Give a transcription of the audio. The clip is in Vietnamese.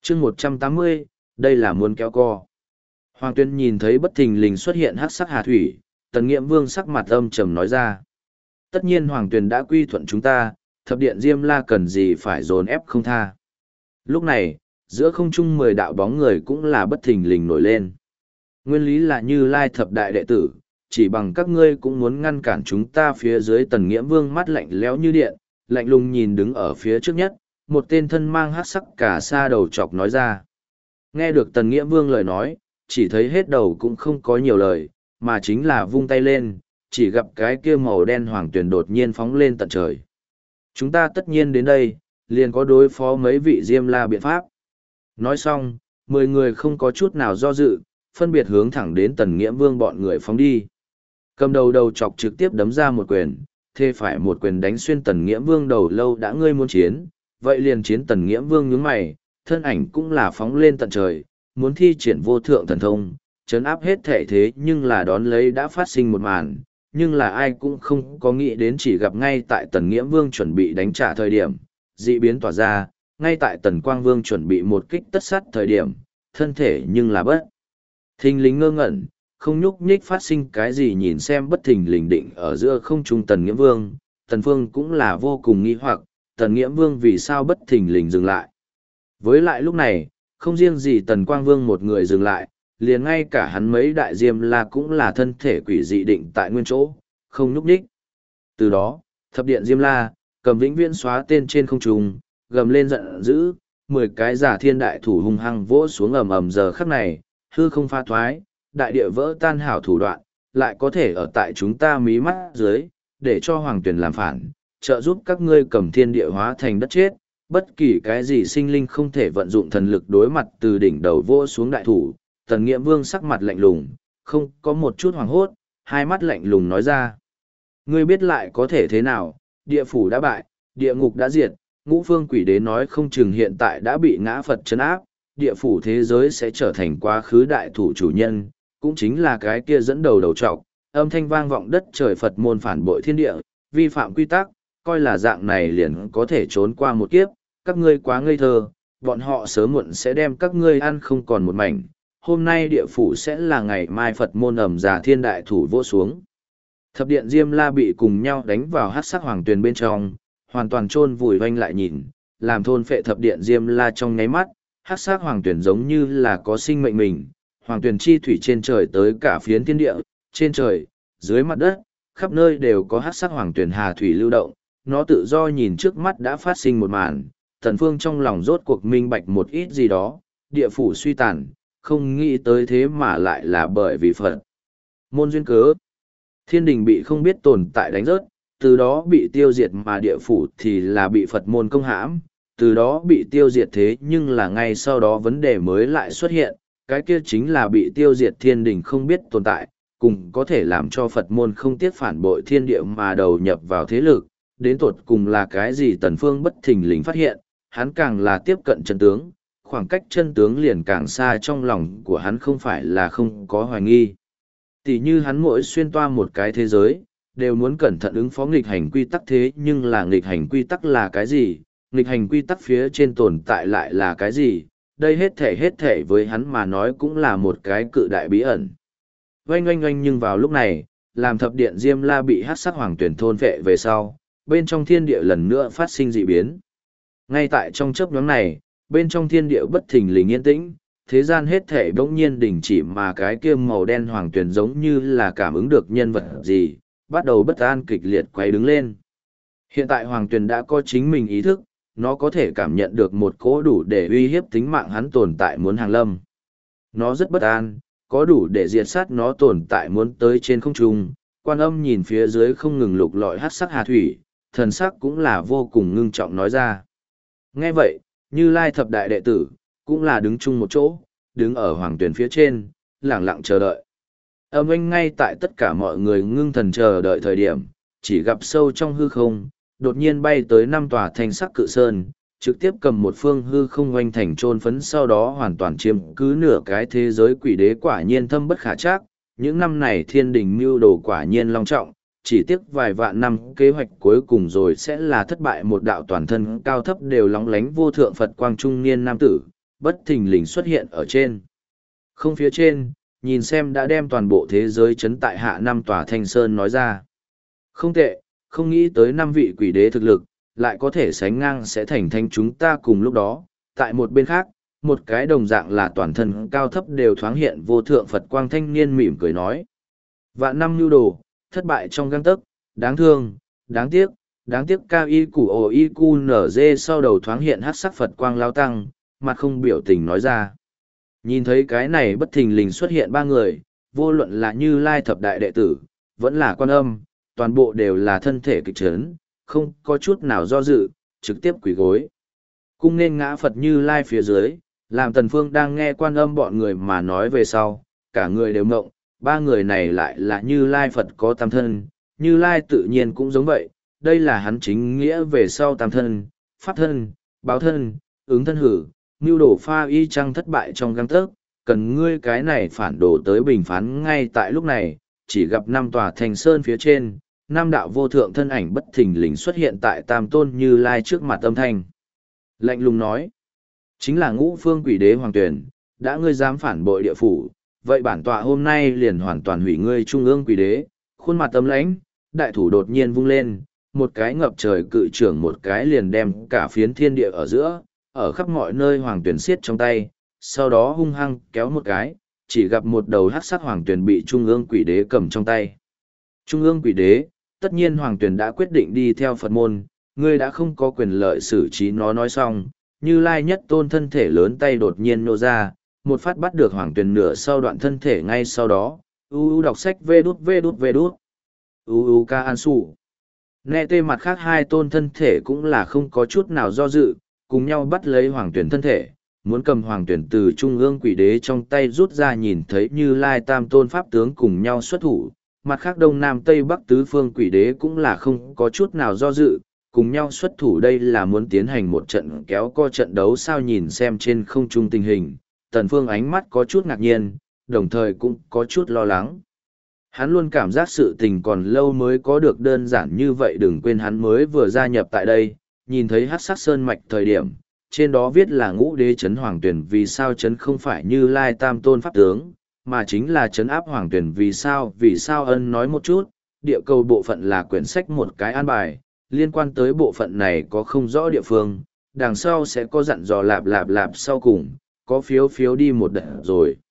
chương 180, đây là muốn kéo co. Hoàng Tuyên nhìn thấy bất thình lình xuất hiện hắc sắc hà thủy, Tần Nghiễm Vương sắc mặt âm trầm nói ra. Tất nhiên Hoàng Tuyên đã quy thuận chúng ta, thập điện Diêm La cần gì phải dồn ép không tha. Lúc này, giữa không trung 10 đạo bóng người cũng là bất thình lình nổi lên. Nguyên lý là Như Lai thập đại đệ tử, chỉ bằng các ngươi cũng muốn ngăn cản chúng ta. Phía dưới Tần Nghiễm Vương mắt lạnh lẽo như điện, lạnh lùng nhìn đứng ở phía trước nhất, một tên thân mang hắc sắc cả sa đầu chọc nói ra. Nghe được Tần Nghiễm Vương lời nói, chỉ thấy hết đầu cũng không có nhiều lời, mà chính là vung tay lên, chỉ gặp cái kia màu đen hoàng tuyển đột nhiên phóng lên tận trời. Chúng ta tất nhiên đến đây, liền có đối phó mấy vị Diêm La biện pháp. Nói xong, 10 người không có chút nào do dự, phân biệt hướng thẳng đến Tần Nghiễm Vương bọn người phóng đi. Cầm đầu đầu chọc trực tiếp đấm ra một quyền, thê phải một quyền đánh xuyên Tần Nghiễm Vương đầu lâu. Đã ngươi muốn chiến, vậy liền chiến. Tần Nghiễm Vương nhướng mày, thân ảnh cũng là phóng lên tận trời, muốn thi triển vô thượng thần thông, chấn áp hết thể. Thế nhưng là đón lấy đã phát sinh một màn, nhưng là ai cũng không có nghĩ đến. Chỉ gặp ngay tại Tần Nghiễm Vương chuẩn bị đánh trả thời điểm, dị biến tỏa ra, ngay tại Tần Quang Vương chuẩn bị một kích tất sát thời điểm, thân thể nhưng là bất thình lình ngơ ngẩn, không nhúc nhích. Phát sinh cái gì? Nhìn xem bất thình lình định ở giữa không trung Tần Nghiễm Vương, Tần Phương cũng là vô cùng nghi hoặc, Tần Nghiễm Vương vì sao bất thình lình dừng lại. Với lại lúc này, không riêng gì Tần Quang Vương một người dừng lại, liền ngay cả hắn mấy đại Diêm La cũng là thân thể quỷ dị định tại nguyên chỗ, không nhúc nhích. Từ đó, thập điện Diêm La, cầm vĩnh viễn xóa tên trên không trung, gầm lên giận dữ, 10 cái giả thiên đại thủ hung hăng vỗ xuống ầm ầm. Giờ khắc này, hư không pha thoái, đại địa vỡ tan. Hảo thủ đoạn, lại có thể ở tại chúng ta mí mắt dưới, để cho Hoàng Tuyển làm phản, trợ giúp các ngươi cầm thiên địa hóa thành đất chết. Bất kỳ cái gì sinh linh không thể vận dụng thần lực đối mặt từ đỉnh đầu vỗ xuống đại thủ. Tần Nghiễm Vương sắc mặt lạnh lùng, không có một chút hoảng hốt, hai mắt lạnh lùng nói ra. Ngươi biết lại có thể thế nào, địa phủ đã bại, địa ngục đã diệt, ngũ phương quỷ đế nói không chừng hiện tại đã bị ngã Phật trấn áp, địa phủ thế giới sẽ trở thành quá khứ đại thủ chủ nhân, cũng chính là cái kia dẫn đầu đầu trọc, âm thanh vang vọng đất trời. Phật môn phản bội thiên địa, vi phạm quy tắc, coi là dạng này liền có thể trốn qua một kiếp. Các ngươi quá ngây thơ, bọn họ sớm muộn sẽ đem các ngươi ăn không còn một mảnh. Hôm nay địa phủ sẽ là ngày mai Phật môn ầm giả thiên đại thủ vỗ xuống. Thập điện Diêm La bị cùng nhau đánh vào hắc sắc hoàng tuyền bên trong, hoàn toàn chôn vùi vanh lại nhìn, làm thôn phệ thập điện Diêm La trong nháy mắt. Hắc sắc hoàng tuyền giống như là có sinh mệnh mình, hoàng tuyền chi thủy trên trời tới cả phiến thiên địa, trên trời, dưới mặt đất, khắp nơi đều có hắc sắc hoàng tuyền hà thủy lưu động. Nó tự do nhìn trước mắt đã phát sinh một màn, Tần Phương trong lòng rốt cuộc minh bạch một ít gì đó. Địa phủ suy tàn, không nghĩ tới thế mà lại là bởi vì Phật môn duyên cớ. Thiên đình bị không biết tồn tại đánh rớt, từ đó bị tiêu diệt, mà địa phủ thì là bị Phật môn công hãm, từ đó bị tiêu diệt. Thế nhưng là ngay sau đó vấn đề mới lại xuất hiện, cái kia chính là bị tiêu diệt thiên đình không biết tồn tại, cùng có thể làm cho Phật môn không tiếc phản bội thiên địa mà đầu nhập vào thế lực. Đến tột cùng là cái gì? Tần Phương bất thình lình phát hiện, hắn càng là tiếp cận chân tướng, khoảng cách chân tướng liền càng xa. Trong lòng của hắn không phải là không có hoài nghi. Tỷ như hắn mỗi xuyên toa một cái thế giới, đều muốn cẩn thận ứng phó nghịch hành quy tắc. Thế nhưng là nghịch hành quy tắc là cái gì? Nghịch hành quy tắc phía trên tồn tại lại là cái gì? Đây hết thể với hắn mà nói cũng là một cái cự đại bí ẩn. Oanh oanh oanh. Nhưng vào lúc này, làm thập điện Diêm La bị hắc sắc hoàng tuyển thôn vệ về sau, bên trong thiên địa lần nữa phát sinh dị biến. Ngay tại trong chớp nhoáng này, bên trong thiên địa bất thình lình yên tĩnh, thế gian hết thể bỗng nhiên đình chỉ, mà cái kia màu đen hoàng tuyển giống như là cảm ứng được nhân vật gì, bắt đầu bất an kịch liệt quay đứng lên. Hiện tại hoàng tuyển đã có chính mình ý thức, nó có thể cảm nhận được một cỗ đủ để uy hiếp tính mạng hắn tồn tại muốn hàng lâm. Nó rất bất an, có đủ để diệt sát nó tồn tại muốn tới trên không trung. Quan Âm nhìn phía dưới không ngừng lục lọi hắc sắc hà thủy, thần sắc cũng là vô cùng ngưng trọng nói ra. Nghe vậy, Như Lai thập đại đệ tử, cũng là đứng chung một chỗ, đứng ở hoàng tuyển phía trên, lẳng lặng chờ đợi. Âm anh ngay tại tất cả mọi người ngưng thần chờ đợi thời điểm, chỉ gặp sâu trong hư không, đột nhiên bay tới 5 tòa thanh sắc cự sơn, trực tiếp cầm một phương hư không oanh thành trôn phấn, sau đó hoàn toàn chiếm cứ nửa cái thế giới. Quỷ đế quả nhiên thâm bất khả trắc, những năm này thiên đình mưu đồ quả nhiên long trọng, chỉ tiếc vài vạn năm kế hoạch cuối cùng rồi sẽ là thất bại. Một đạo toàn thân cao thấp đều lóng lánh vô thượng Phật quang trung niên nam tử, bất thình lình xuất hiện ở trên. Không phía trên, nhìn xem đã đem toàn bộ thế giới chấn tại hạ năm tòa thanh sơn nói ra. Không tệ, không nghĩ tới năm vị quỷ đế thực lực, lại có thể sánh ngang sẽ thành thanh chúng ta cùng lúc đó. Tại một bên khác, một cái đồng dạng là toàn thân cao thấp đều thoáng hiện vô thượng Phật quang thanh niên mỉm cười nói. Vạn năm nhu đồ, thất bại trong găng tấc, đáng thương, đáng tiếc cao y củ ồ y cu nở dê sau đầu thoáng hiện hát sắc Phật quang lao tăng, mặt không biểu tình nói ra. Nhìn thấy cái này bất thình lình xuất hiện ba người, vô luận là Như Lai thập đại đệ tử, vẫn là Quan Âm, toàn bộ đều là thân thể kịch trấn, không có chút nào do dự, trực tiếp quỳ gối. Cung nên ngã Phật Như Lai phía dưới, làm Tần Phương đang nghe Quan Âm bọn người mà nói về sau, cả người đều ngộng, ba người này lại là Như Lai Phật có tam thân, Như Lai tự nhiên cũng giống vậy, đây là hắn chính nghĩa về sau tam thân, pháp thân, báo thân, ứng thân hử, mưu đồ pha y chăng thất bại trong găng tấc, cần ngươi cái này phản đồ tới bình phán ngay tại lúc này, chỉ gặp năm tòa thành sơn phía trên, năm đạo vô thượng thân ảnh bất thình lình xuất hiện tại tam tôn Như Lai trước mặt âm thanh. Lạnh lùng nói, chính là ngũ phương quỷ đế hoàng tuyển, đã ngươi dám phản bội địa phủ, vậy bản tọa hôm nay liền hoàn toàn hủy ngươi trung ương quỷ đế, khuôn mặt tấm lãnh, đại thủ đột nhiên vung lên, một cái ngập trời cự trưởng một cái liền đem cả phiến thiên địa ở giữa, ở khắp mọi nơi hoàng tuyển xiết trong tay, sau đó hung hăng kéo một cái, chỉ gặp một đầu hắc sắc hoàng tuyển bị trung ương quỷ đế cầm trong tay. Trung ương quỷ đế, tất nhiên hoàng tuyển đã quyết định đi theo Phật môn, ngươi đã không có quyền lợi xử trí nó nói xong, Như Lai nhất tôn thân thể lớn tay đột nhiên nô ra, một phát bắt được hoàng tuyển nửa sau đoạn thân thể ngay sau đó, đọc sách vê đút, ca an sụ. Nghe tê mặt khác hai tôn thân thể cũng là không có chút nào do dự, cùng nhau bắt lấy hoàng tuyển thân thể, muốn cầm hoàng tuyển từ trung ương quỷ đế trong tay rút ra nhìn thấy Như Lai tam tôn pháp tướng cùng nhau xuất thủ, mặt khác đông nam tây bắc tứ phương quỷ đế cũng là không có chút nào do dự, cùng nhau xuất thủ đây là muốn tiến hành một trận kéo co trận đấu sao nhìn xem trên không trung tình hình, Tần Phương ánh mắt có chút ngạc nhiên, đồng thời cũng có chút lo lắng. Hắn luôn cảm giác sự tình còn lâu mới có được đơn giản như vậy đừng quên hắn mới vừa gia nhập tại đây, nhìn thấy hắc sắc sơn mạch thời điểm, trên đó viết là ngũ đế chấn hoàng tuyển vì sao chấn không phải Như Lai tam tôn pháp tướng, mà chính là chấn áp hoàng tuyển vì sao ân nói một chút, địa cầu bộ phận là quyển sách một cái an bài, liên quan tới bộ phận này có không rõ địa phương, đằng sau sẽ có dặn dò lạp sau cùng, có phiếu đi một đợt rồi.